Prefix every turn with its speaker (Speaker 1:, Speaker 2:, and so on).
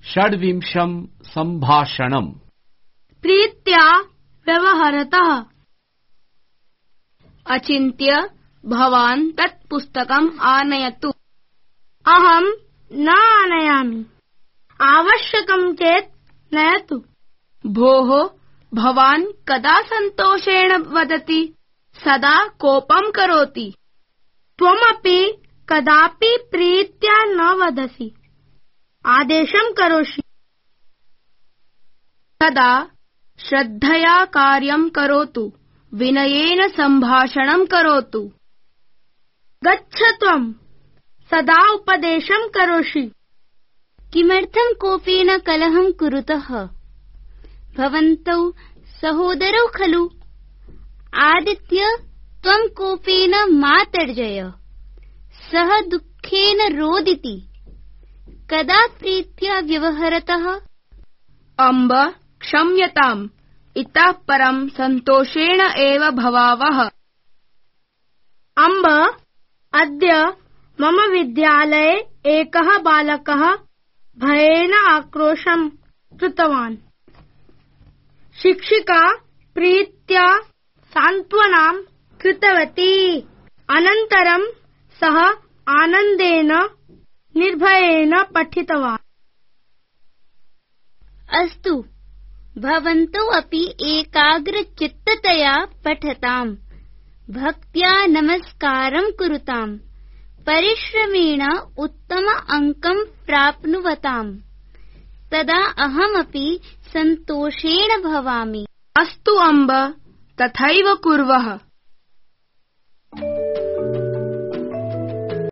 Speaker 1: षड्विंशं सम्भाषणम्।
Speaker 2: प्रीत्या व्यवहरतः। अचिन्त्य भवान् तत् पुस्तकम् आनयतु। अहं न आनयामि। आवश्यकं चेत् नयतु। भोः, भवान् कदा सन्तोषेण वदति, सदा कोपं करोति। त्वमपि कदापि प्रीत्या न वदसि, आदेशं करोषि। सदा श्रद्धया कार्यं करोतु, विनयेन सम्भाषणं करोतु। गच्छ त्वं, सदा उपदेशं करोषि।
Speaker 3: किमर्थं कोपेन कलहं कुरुतः? भवन्तौ सहोदरौ खलु। आदित्य, त्वं कोपेन मा तर्जय। सः दुःखेन रोदिति। कदा प्रीत्या व्यवहरतः?
Speaker 2: अम्ब, क्षम्यताम्। इतः परं सन्तोषेण एव भवावः। अम्ब, अद्य मम विद्यालये एकः बालकः भयेन आक्रोशं कृतवान्। शिक्षिका प्रीत्या सान्त्वनां कृतवती। अनन्तरं सः आनन्देन निर्भयेन पठितवान्।
Speaker 3: अस्तु, भवन्तौ अपि एकाग्रचित्ततया पठताम्। भक्त्या नमस्कारं कुरुताम्। परिश्रमेण उत्तम अंकं प्राप्नुवताम्। तदा अहमपि सन्तोषेण भवामि।
Speaker 2: अस्तु अम्ब, तथैव कुर्वः।